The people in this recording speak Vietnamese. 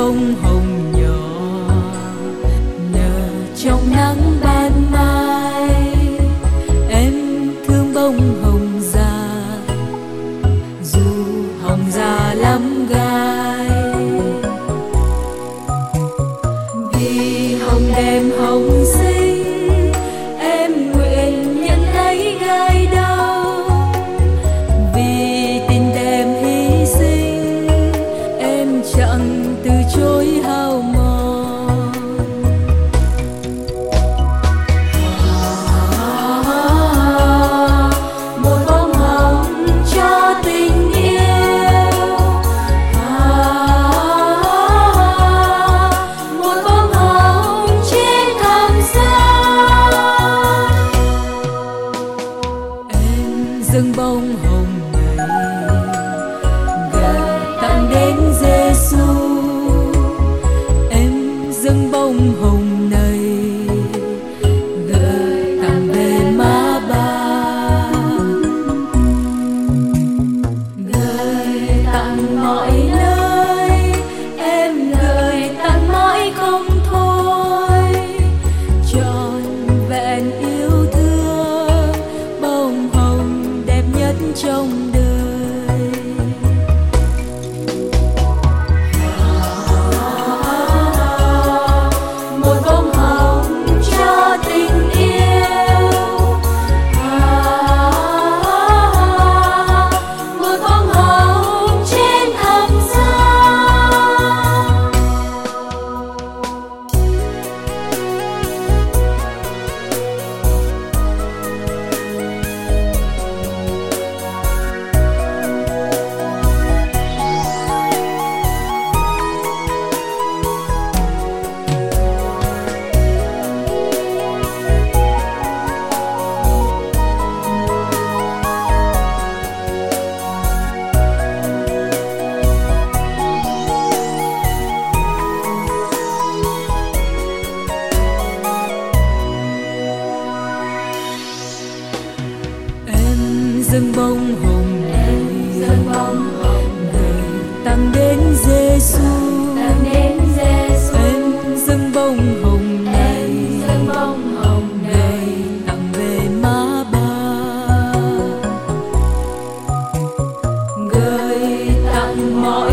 bông hồng nhỏ nở trong nắng ban mai. Em thương bông hồng già dù hồng già lắm gai, vì hồng đẹp hồng xinh em nguyện nhận lấy gai đau. Vì tình đẹp hy sinh em chẳng từ chối hao mòn. Một bông hồng cho tình yêu, một bông hồng trên thảm gian. Em dâng bông hồng này gửi tặng đến Giêsu. Em dâng bông hồng này gửi tặng về má ba, gửi tặng mọi nơi. Em gửi tặng mãi không thôi, trọn vẹn yêu thương bông hồng đẹp nhất trong đời. Một bông hồng cho tình yêu, một bông hồng trên thảm gian. Em dâng bông hồng này gửi tặng đến Giêsu. Em dâng bông hồng này gửi tặng về má ba, gửi tặng mọi